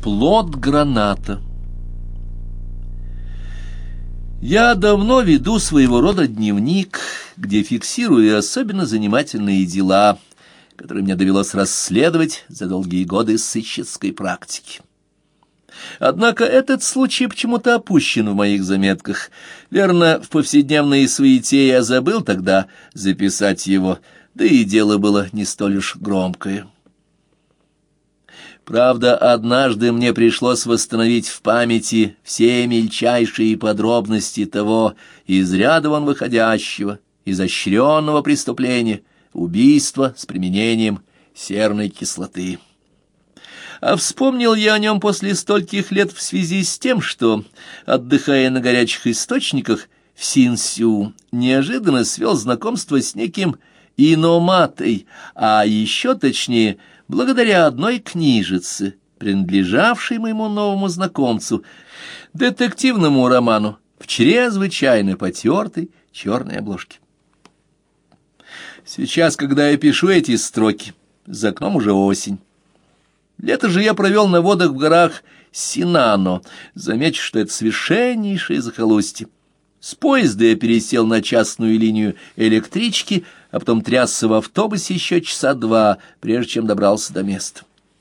Плод граната. Я давно веду своего рода дневник, где фиксирую особенно занимательные дела, которые мне довелось расследовать за долгие годы сыщицкой практики. Однако этот случай почему-то опущен в моих заметках. Верно, в повседневной суете я забыл тогда записать его, да и дело было не столь уж громкое. Правда, однажды мне пришлось восстановить в памяти все мельчайшие подробности того из ряда вон выходящего, изощренного преступления, убийства с применением серной кислоты. А вспомнил я о нем после стольких лет в связи с тем, что, отдыхая на горячих источниках в Синсю, неожиданно свел знакомство с неким Иноматой, а еще точнее, благодаря одной книжице, принадлежавшей моему новому знакомцу, детективному роману в чрезвычайно потертой черной обложке. Сейчас, когда я пишу эти строки, за окном уже осень. Лето же я провел на водах в горах Синано. Замечу, что это совершеннейшее захолустье. С поезда я пересел на частную линию электрички, а потом трясся в автобусе еще часа два, прежде чем добрался до места.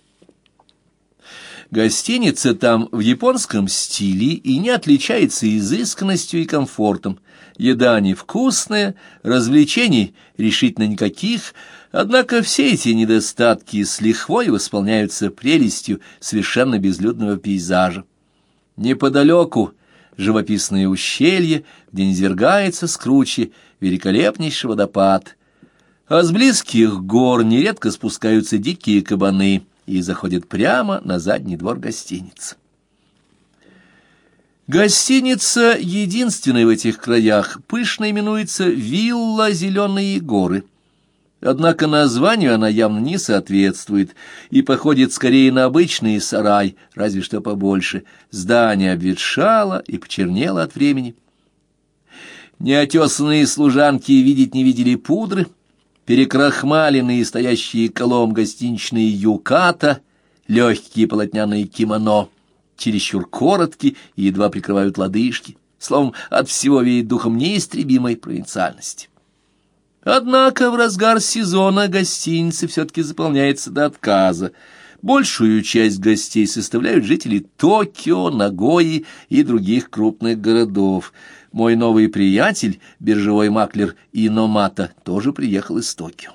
Гостиница там в японском стиле и не отличается изысканностью и комфортом. Еда невкусная, развлечений решительно никаких, однако все эти недостатки с лихвой восполняются прелестью совершенно безлюдного пейзажа. Неподалеку живописное ущелье, где низвергается с кручи великолепнейший водопад, а с близких гор нередко спускаются дикие кабаны и заходят прямо на задний двор гостиницы. Гостиница, единственная в этих краях, пышно именуется «Вилла Зеленые горы». Однако названию она явно не соответствует и походит скорее на обычный сарай, разве что побольше. Здание обветшало и почернело от времени. Неотесанные служанки видеть не видели пудры, перекрахмаленные стоящие колом гостиничные юката, легкие полотняные кимоно, чересчур короткие и едва прикрывают лодыжки. Словом, от всего веет духом неистребимой провинциальности. Однако в разгар сезона гостиница все-таки заполняется до отказа. Большую часть гостей составляют жители Токио, Нагои и других крупных городов. Мой новый приятель, биржевой маклер Иномата, тоже приехал из Токио.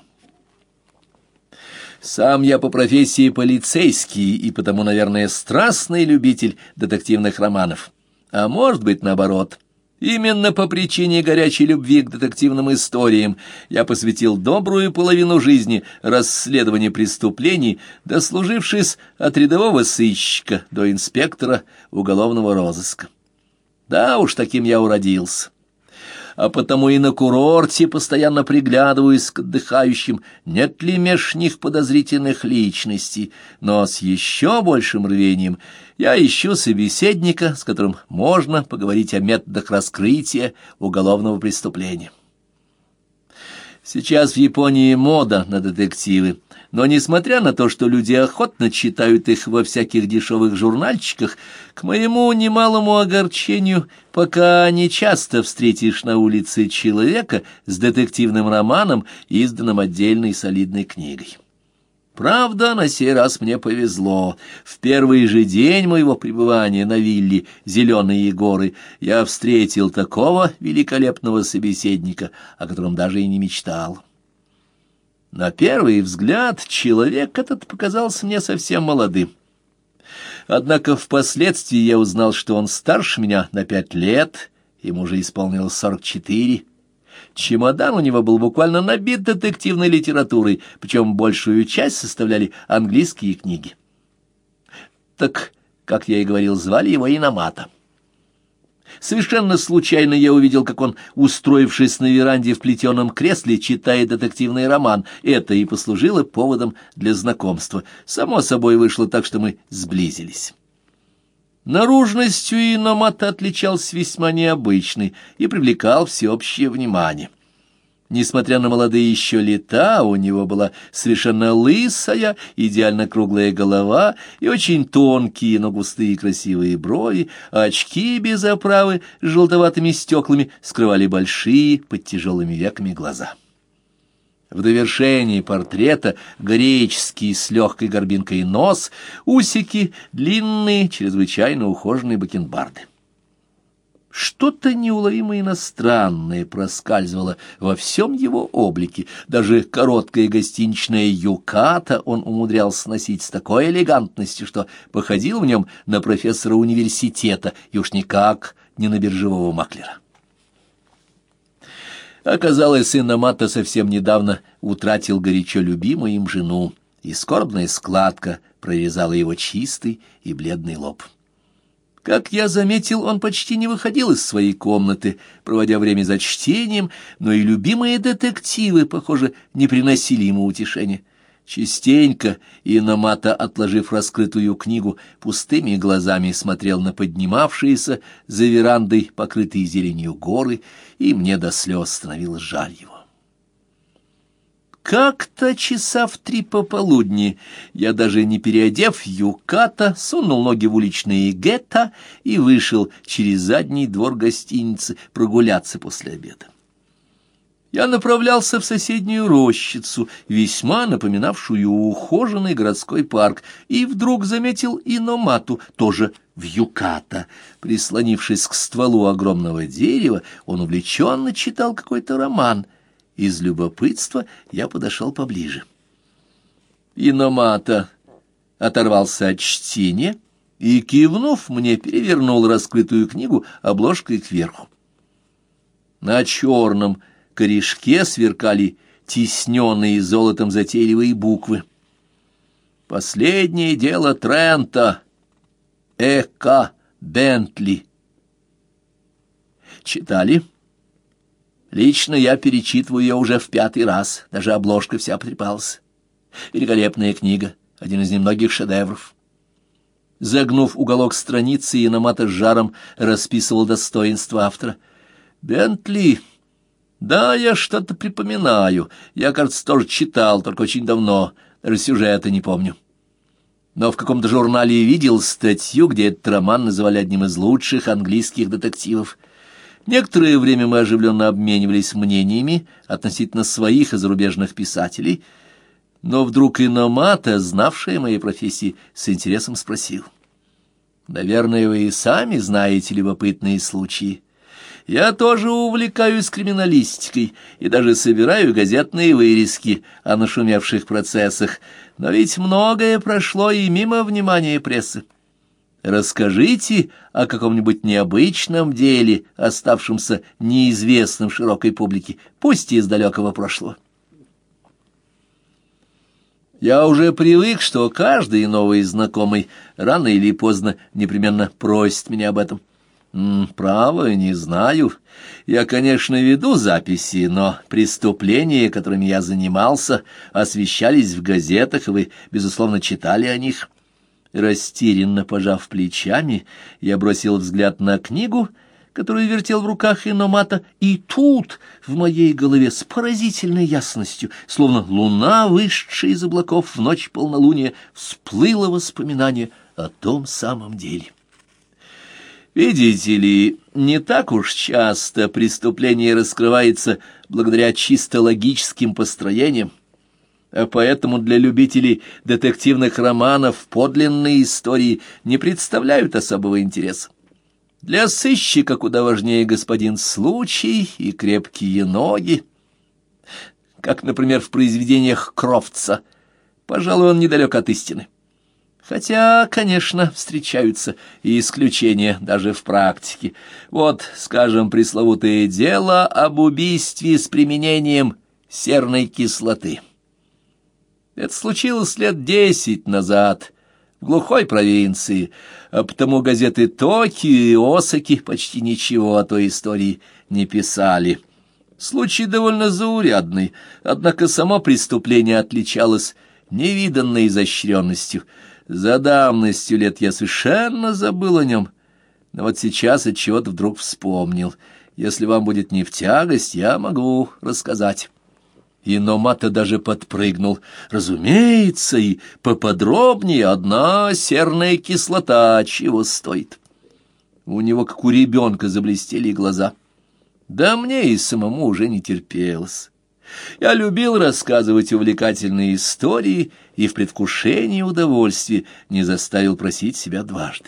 Сам я по профессии полицейский и потому, наверное, страстный любитель детективных романов. А может быть, наоборот. Именно по причине горячей любви к детективным историям я посвятил добрую половину жизни расследованию преступлений, дослужившись от рядового сыщика до инспектора уголовного розыска. Да уж, таким я уродился. А потому и на курорте постоянно приглядываюсь к отдыхающим, нет ли меж них подозрительных личностей, но с еще большим рвением я ищу собеседника, с которым можно поговорить о методах раскрытия уголовного преступления. Сейчас в Японии мода на детективы, но, несмотря на то, что люди охотно читают их во всяких дешевых журнальчиках, к моему немалому огорчению, пока не часто встретишь на улице человека с детективным романом, изданным отдельной солидной книгой. Правда, на сей раз мне повезло. В первый же день моего пребывания на вилле «Зеленые горы» я встретил такого великолепного собеседника, о котором даже и не мечтал. На первый взгляд человек этот показался мне совсем молодым. Однако впоследствии я узнал, что он старше меня на 5 лет, ему уже исполнилось 44. Чемодан у него был буквально набит детективной литературой, причем большую часть составляли английские книги. Так, как я и говорил, звали его Иномата. Совершенно случайно я увидел, как он, устроившись на веранде в плетеном кресле, читает детективный роман. Это и послужило поводом для знакомства. Само собой вышло так, что мы сблизились. Наружностью Иномата отличался весьма необычной и привлекал всеобщее внимание. Несмотря на молодые еще лета, у него была совершенно лысая, идеально круглая голова и очень тонкие, но густые красивые брови, а очки без оправы с желтоватыми стеклами скрывали большие под тяжелыми веками глаза. В довершении портрета греческий с легкой горбинкой нос, усики, длинные, чрезвычайно ухоженные бакенбарды. Что-то неуловимо иностранное проскальзывало во всем его облике. Даже короткое гостиничное юката он умудрялся носить с такой элегантностью, что походил в нем на профессора университета и уж никак не на биржевого маклера. Оказалось, Иномато совсем недавно утратил горячо любимую им жену, и скорбная складка прорезала его чистый и бледный лоб. Как я заметил, он почти не выходил из своей комнаты, проводя время за чтением, но и любимые детективы, похоже, не приносили ему утешения. Частенько Иномато, отложив раскрытую книгу, пустыми глазами смотрел на поднимавшиеся за верандой покрытые зеленью горы, и мне до слез становилось жаль его. Как-то часа в 3 пополудни я, даже не переодев юката, сунул ноги в уличные гетто и вышел через задний двор гостиницы прогуляться после обеда. Я направлялся в соседнюю рощицу, весьма напоминавшую ухоженный городской парк, и вдруг заметил Иномату, тоже в юката. Прислонившись к стволу огромного дерева, он увлеченно читал какой-то роман. Из любопытства я подошел поближе. Иномата оторвался от чтения и, кивнув мне, перевернул раскрытую книгу обложкой кверху. На черном корешке сверкали тисненные золотом затейливые буквы. «Последнее дело Трента. Э.К. Бентли». Читали? Лично я перечитываю ее уже в 5-й раз, даже обложка вся потрепалась. Великолепная книга, один из немногих шедевров. Загнув уголок страницы, Иномато с жаром расписывал достоинства автора. «Бентли? Да, я что-то припоминаю. Я, кажется, тоже читал, только очень давно, даже сюжета не помню. Но в каком-то журнале видел статью, где этот роман называли одним из лучших английских детективов. Некоторое время мы оживленно обменивались мнениями относительно своих и зарубежных писателей, но вдруг Иномато, знавший о моей профессии, с интересом спросил: «Наверное, вы и сами знаете любопытные случаи. Я тоже увлекаюсь криминалистикой и даже собираю газетные вырезки о нашумевших процессах, но ведь многое прошло и мимо внимания прессы. Расскажите о каком-нибудь необычном деле, оставшемся неизвестным широкой публике, пусть и из далекого прошлого». Я уже привык, что каждый новый знакомый рано или поздно непременно просит меня об этом. Право, не знаю. Я, конечно, веду записи, но преступления, которыми я занимался, освещались в газетах, и вы, безусловно, читали о них. Растерянно пожав плечами, я бросил взгляд на книгу, которую вертел в руках Иномато, и тут в моей голове с поразительной ясностью, словно луна, вышедшая из облаков в ночь полнолуния, всплыло воспоминание о том самом деле. Видите ли, не так уж часто преступление раскрывается благодаря чисто логическим построениям, а поэтому для любителей детективных романов подлинные истории не представляют особого интереса. Для сыщика куда важнее господин случай и крепкие ноги, как, например, в произведениях Крофтса. Пожалуй, он недалек от истины. Хотя, конечно, встречаются и исключения даже в практике. Вот, скажем, пресловутое дело об убийстве с применением серной кислоты. Это случилось лет 10 назад в глухой провинции, а потому газеты Токио и Осаки почти ничего о той истории не писали. Случай довольно заурядный, однако само преступление отличалось невиданной изощренностью. За давностью лет я совершенно забыл о нем, но вот сейчас отчего-то вдруг вспомнил. Если вам будет не в тягость, я могу рассказать». И Номата даже подпрыгнул. Разумеется, и поподробнее, одна серная кислота чего стоит. У него, как у ребенка, заблестели глаза. Да мне и самому уже не терпелось. Я любил рассказывать увлекательные истории и в предвкушении удовольствия не заставил просить себя дважды.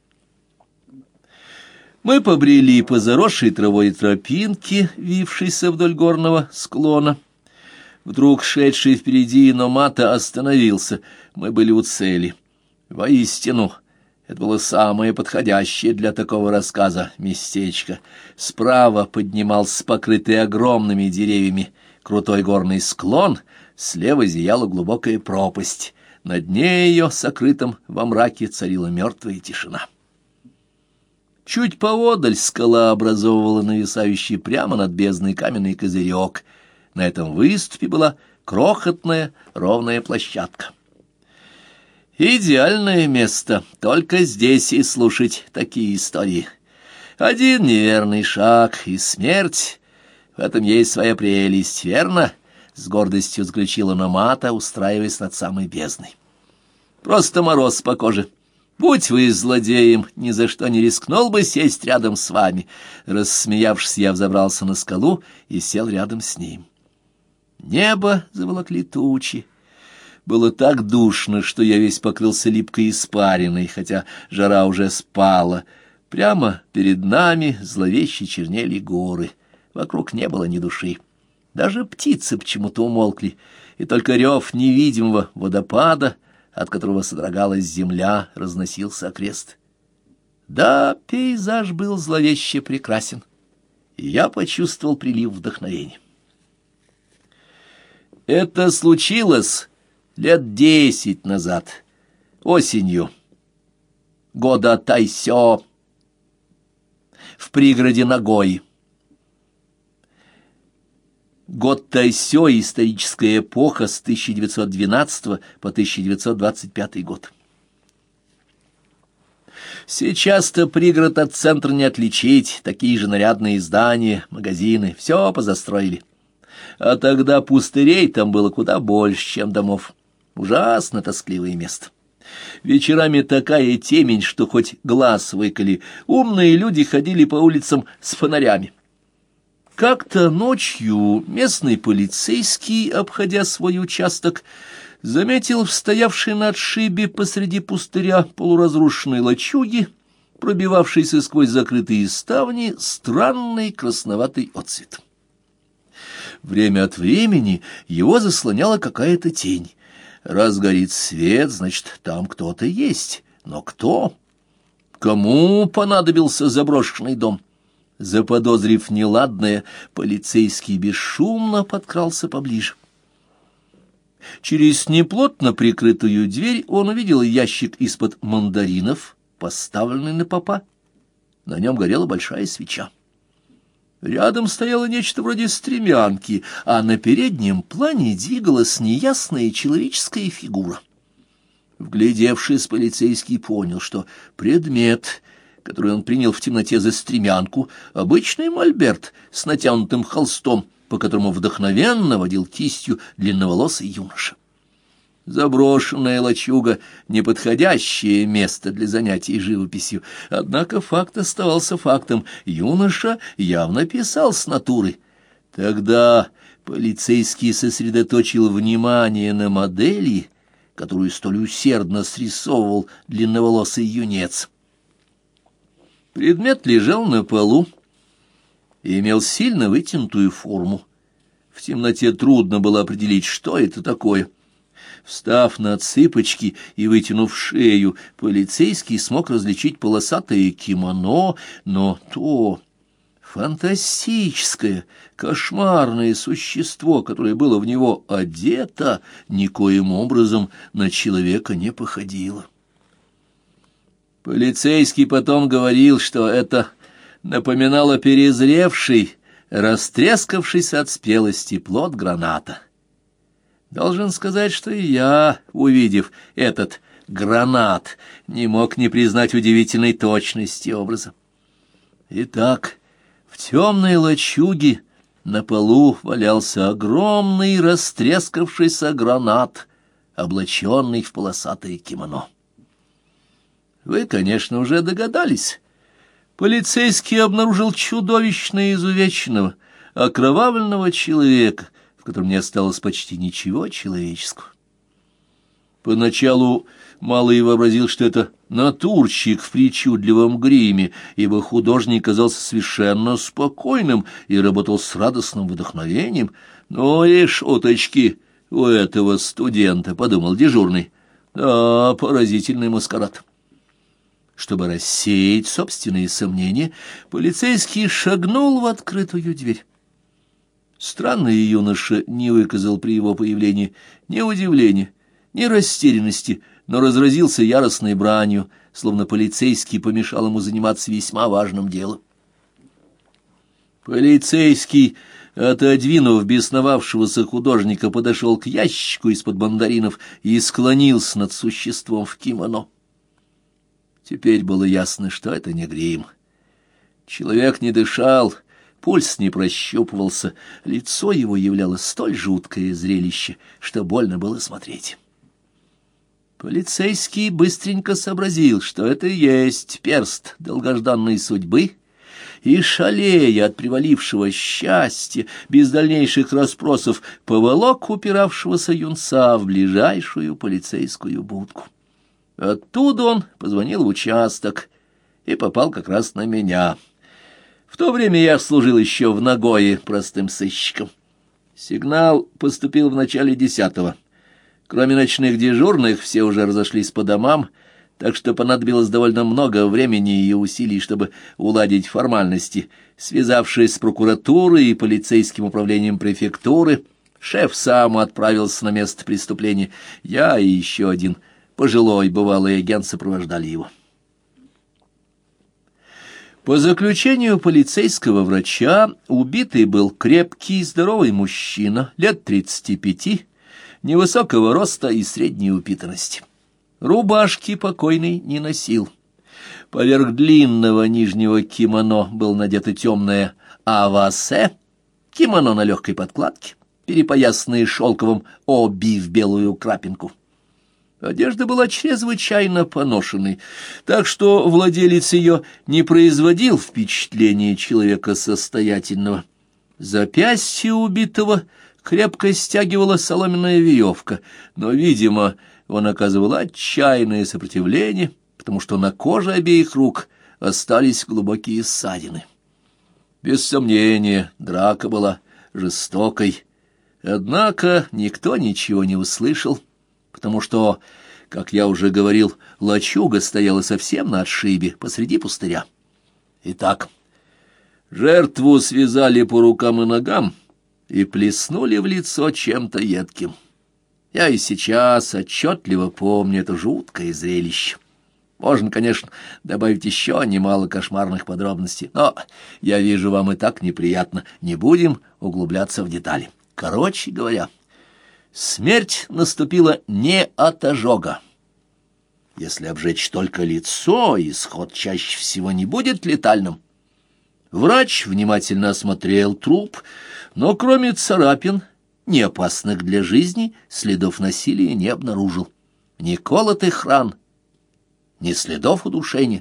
Мы побрели по заросшей травой тропинке, вившейся вдоль горного склона. Вдруг шедший впереди Номата остановился. Мы были у цели. Воистину, это было самое подходящее для такого рассказа местечко. Справа поднимался покрытый огромными деревьями крутой горный склон, слева зияла глубокая пропасть. На дне ее, сокрытом во мраке, царила мертвая тишина. Чуть поодаль скала образовывала нависающий прямо над бездной каменный козырек. На этом выступе была крохотная ровная площадка. Идеальное место, только здесь и слушать такие истории. Один неверный шаг и смерть. В этом есть своя прелесть, верно? С гордостью заключила Номата, устраиваясь над самой бездной. Просто мороз по коже. Будь вы злодеем, ни за что не рискнул бы сесть рядом с вами. Рассмеявшись, я взобрался на скалу и сел рядом с ним. Небо заволокли тучи. Было так душно, что я весь покрылся липкой испариной, хотя жара уже спала. Прямо перед нами зловеще чернели горы. Вокруг не было ни души. Даже птицы почему-то умолкли, и только рев невидимого водопада, от которого содрогалась земля, разносился окрест. Да, пейзаж был зловеще прекрасен, и я почувствовал прилив вдохновения. Это случилось лет 10 назад, осенью, года Тайсё, в пригороде Нагои. Год Тайсё — историческая эпоха с 1912 по 1925 год. Сейчас-то пригород от центра не отличить, такие же нарядные здания, магазины, все позастроили. А тогда пустырей там было куда больше, чем домов. Ужасно тоскливое место. Вечерами такая темень, что хоть глаз выколи. Умные люди ходили по улицам с фонарями. Как-то ночью местный полицейский, обходя свой участок, заметил в стоявшей на отшибе посреди пустыря полуразрушенной лачуги, пробивавшейся сквозь закрытые ставни, странный красноватый отцвет. Время от времени его заслоняла какая-то тень. Раз горит свет, значит, там кто-то есть. Но кто? Кому понадобился заброшенный дом? Заподозрив неладное, полицейский бесшумно подкрался поближе. Через неплотно прикрытую дверь он увидел ящик из-под мандаринов, поставленный на попа. На нем горела большая свеча. Рядом стояло нечто вроде стремянки, а на переднем плане двигалась неясная человеческая фигура. Вглядевшись, полицейский понял, что предмет, который он принял в темноте за стремянку, обычный мольберт с натянутым холстом, по которому вдохновенно водил кистью длинноволосый юноша. Заброшенная лачуга — неподходящее место для занятий живописью, однако факт оставался фактом. Юноша явно писал с натуры. Тогда полицейский сосредоточил внимание на модели, которую столь усердно срисовывал длинноволосый юнец. Предмет лежал на полу и имел сильно вытянутую форму. В темноте трудно было определить, что это такое. Встав на цыпочки и вытянув шею, полицейский смог различить полосатое кимоно, но то фантастическое, кошмарное существо, которое было в него одето, никоим образом на человека не походило. Полицейский потом говорил, что это напоминало перезревший, растрескавшийся от спелости плод граната. Должен сказать, что и я, увидев этот гранат, не мог не признать удивительной точности образа. Итак, В темной лачуге на полу валялся огромный растрескавшийся гранат, облаченный в полосатое кимоно. Вы, конечно, уже догадались. Полицейский обнаружил чудовищно изувеченного, окровавленного человека, в котором не осталось почти ничего человеческого. Поначалу малый вообразил, что это натурщик в причудливом гриме, ибо художник казался совершенно спокойным и работал с радостным вдохновением. «Ну и шуточки у этого студента», — подумал дежурный. «Да, поразительный маскарад». Чтобы рассеять собственные сомнения, полицейский шагнул в открытую дверь. Странный юноша не выказал при его появлении ни удивления, ни растерянности, но разразился яростной бранью, словно полицейский помешал ему заниматься весьма важным делом. Полицейский, отодвинув бесновавшегося художника, подошел к ящику из-под мандаринов и склонился над существом в кимоно. Теперь было ясно, что это не грим. Человек не дышал, пульс не прощупывался, лицо его являло столь жуткое зрелище, что больно было смотреть. Полицейский быстренько сообразил, что это и есть перст долгожданной судьбы, и, шалея от привалившего счастья, без дальнейших расспросов, поволок упиравшегося юнца в ближайшую полицейскую будку. Оттуда он позвонил в участок и попал как раз на меня. В то время я служил еще в Нагое простым сыщиком. Сигнал поступил в начале 10-го. Кроме ночных дежурных, все уже разошлись по домам, так что понадобилось довольно много времени и усилий, чтобы уладить формальности. Связавшись с прокуратурой и полицейским управлением префектуры, шеф сам отправился на место преступления. Я и еще один пожилой бывалый агент сопровождали его. По заключению полицейского врача, убитый был крепкий, здоровый мужчина, лет 35, невысокого роста и средней упитанности. Рубашки покойный не носил. Поверх длинного нижнего кимоно был надето темное авасе, кимоно на легкой подкладке, перепоясанное шелковым оби в белую крапинку. Одежда была чрезвычайно поношенной, так что владелец ее не производил впечатления человека состоятельного. Запястье убитого крепко стягивала соломенная веревка, но, видимо, он оказывал отчаянное сопротивление, потому что на коже обеих рук остались глубокие ссадины. Без сомнения, драка была жестокой, однако никто ничего не услышал, потому что, как я уже говорил, лачуга стояла совсем на отшибе, посреди пустыря. Итак, жертву связали по рукам и ногам и плеснули в лицо чем-то едким. Я и сейчас отчетливо помню это жуткое зрелище. Можно, конечно, добавить еще немало кошмарных подробностей, но я вижу, вам и так неприятно. Не будем углубляться в детали. Короче говоря, смерть наступила не от ожога. Если обжечь только лицо, исход чаще всего не будет летальным. Врач внимательно осмотрел труп, но кроме царапин, не опасных для жизни, следов насилия не обнаружил. Ни колотых ран, ни следов удушения.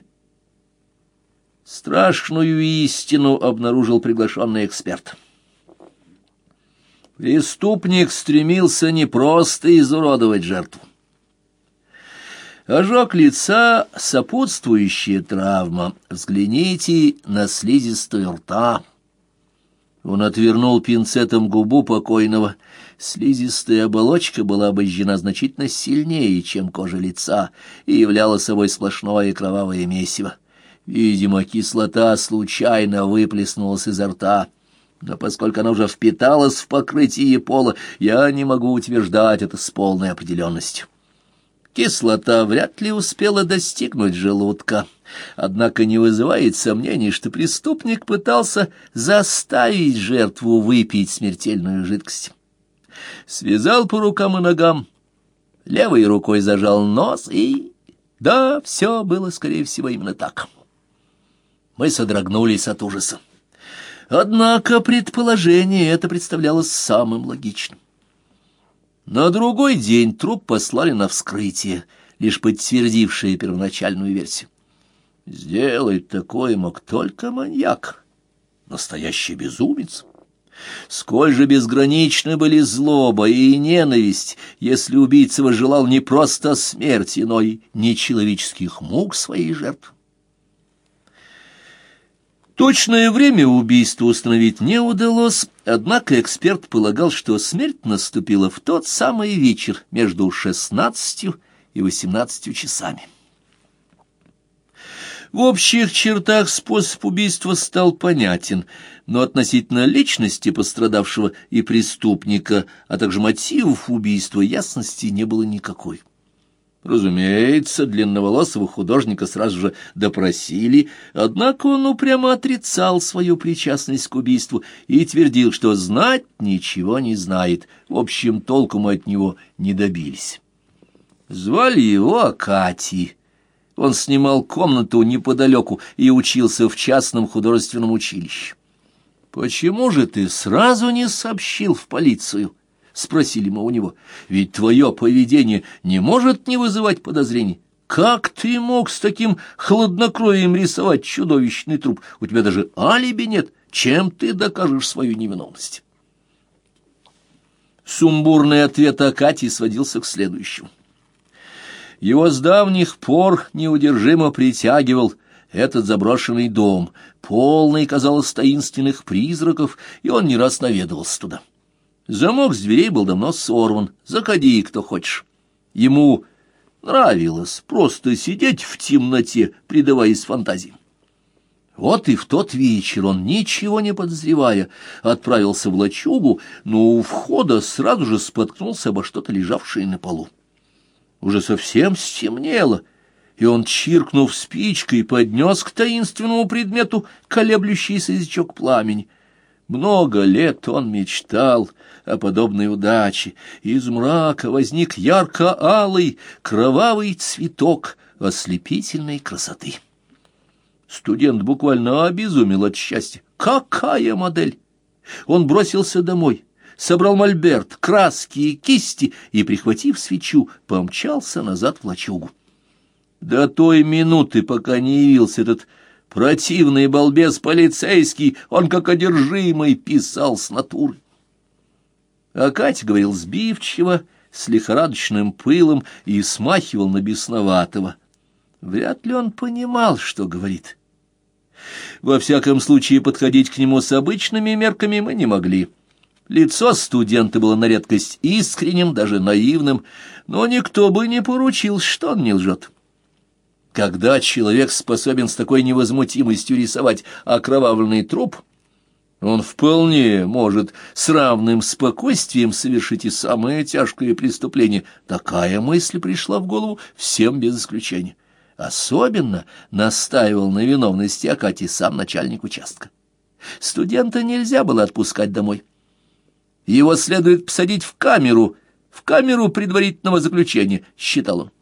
Страшную истину обнаружил приглашенный эксперт. Преступник стремился не просто изуродовать жертву. Ожог лица — сопутствующая травма. Взгляните на слизистую рта. Он отвернул пинцетом губу покойного. Слизистая оболочка была обожжена значительно сильнее, чем кожа лица, и являла собой сплошное кровавое месиво. Видимо, кислота случайно выплеснулась изо рта, но поскольку она уже впиталась в покрытие пола, я не могу утверждать это с полной определенностью. Кислота вряд ли успела достигнуть желудка, однако не вызывает сомнений, что преступник пытался заставить жертву выпить смертельную жидкость. Связал по рукам и ногам, левой рукой зажал нос и... Да, все было, скорее всего, именно так. Мы содрогнулись от ужаса. Однако предположение это представлялось самым логичным. На другой день труп послали на вскрытие, лишь подтвердившее первоначальную версию. Сделать такое мог только маньяк, настоящий безумец. Сколь же безграничны были злоба и ненависть, если убийца возжелал не просто смерти, но и нечеловеческих мук своей жертвы. Точное время убийства установить не удалось, однако эксперт полагал, что смерть наступила в тот самый вечер между 16 и 18 часами. В общих чертах способ убийства стал понятен, но относительно личности пострадавшего и преступника, а также мотивов убийства, ясности не было никакой. Разумеется, длинноволосого художника сразу же допросили, однако он упрямо отрицал свою причастность к убийству и твердил, что знать ничего не знает. В общем, толку мы от него не добились. Звали его Акатий. Он снимал комнату неподалеку и учился в частном художественном училище. «Почему же ты сразу не сообщил в полицию?» — спросили мы у него. «Ведь твое поведение не может не вызывать подозрений. Как ты мог с таким хладнокровием рисовать чудовищный труп? У тебя даже алиби нет. Чем ты докажешь свою невиновность?» Сумбурный ответ Акатия сводился к следующему. Его с давних пор неудержимо притягивал этот заброшенный дом, полный, казалось, таинственных призраков, и он не раз наведывался туда. Замок с дверей был давно сорван. Заходи, кто хочешь. Ему нравилось просто сидеть в темноте, предаваясь фантазии. Вот и в тот вечер он, ничего не подозревая, отправился в лачугу, но у входа сразу же споткнулся обо что-то лежавшее на полу. Уже совсем стемнело, и он, чиркнув спичкой, поднес к таинственному предмету колеблющийся язычок пламени. Много лет он мечтал о подобной удаче, и из мрака возник ярко-алый кровавый цветок ослепительной красоты. Студент буквально обезумел от счастья. Какая модель! Он бросился домой, собрал мольберт, краски и кисти и, прихватив свечу, помчался назад в лачугу. До той минуты, пока не явился этот противный балбес полицейский, он как одержимый писал с натуры. А Катя говорил сбивчиво, с лихорадочным пылом и смахивал на бесноватого. Вряд ли он понимал, что говорит. Во всяком случае, подходить к нему с обычными мерками мы не могли. Лицо студента было на редкость искренним, даже наивным, но никто бы не поручил, что он не лжет. Когда человек способен с такой невозмутимостью рисовать окровавленный труп, он вполне может с равным спокойствием совершить и самое тяжкое преступление. Такая мысль пришла в голову всем без исключения. Особенно настаивал на виновности Акатий сам начальник участка. Студента нельзя было отпускать домой. Его следует посадить в камеру предварительного заключения, считал он.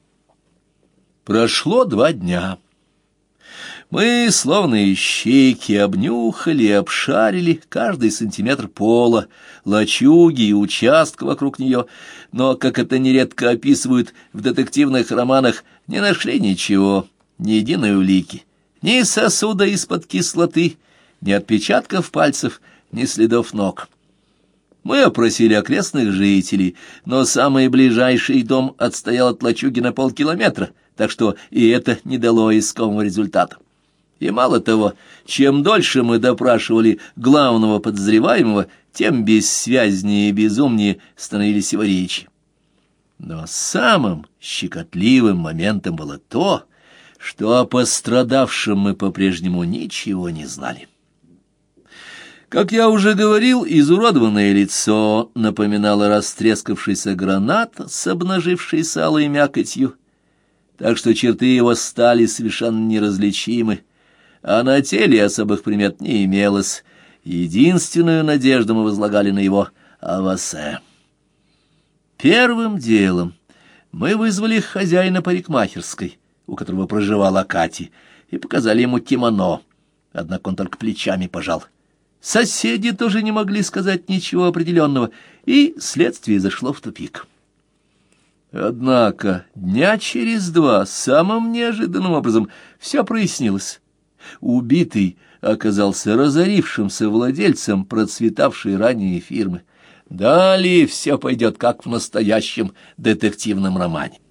Прошло 2 дня. Мы, словно ищейки, обнюхали и обшарили каждый сантиметр пола, лачуги и участка вокруг нее, но, как это нередко описывают в детективных романах, не нашли ничего, ни единой улики, ни сосуда из-под кислоты, ни отпечатков пальцев, ни следов ног. Мы опросили окрестных жителей, но самый ближайший дом отстоял от лачуги на полкилометра, так что и это не дало искомого результата. И мало того, чем дольше мы допрашивали главного подозреваемого, тем бессвязнее и безумнее становились его речи. Но самым щекотливым моментом было то, что о пострадавшем мы по-прежнему ничего не знали. Как я уже говорил, изуродованное лицо напоминало растрескавшийся гранат с обнажившейся алой мякотью, так что черты его стали совершенно неразличимы, а на теле особых примет не имелось. Единственную надежду мы возлагали на его авасе. Первым делом мы вызвали хозяина парикмахерской, у которого проживала Акатий, и показали ему кимоно, однако он только плечами пожал. соседи тоже не могли сказать ничего определенного, и следствие зашло в тупик. Однако дня через два самым неожиданным образом все прояснилось. Убитый оказался разорившимся владельцем процветавшей ранее фирмы. Далее все пойдет как в настоящем детективном романе.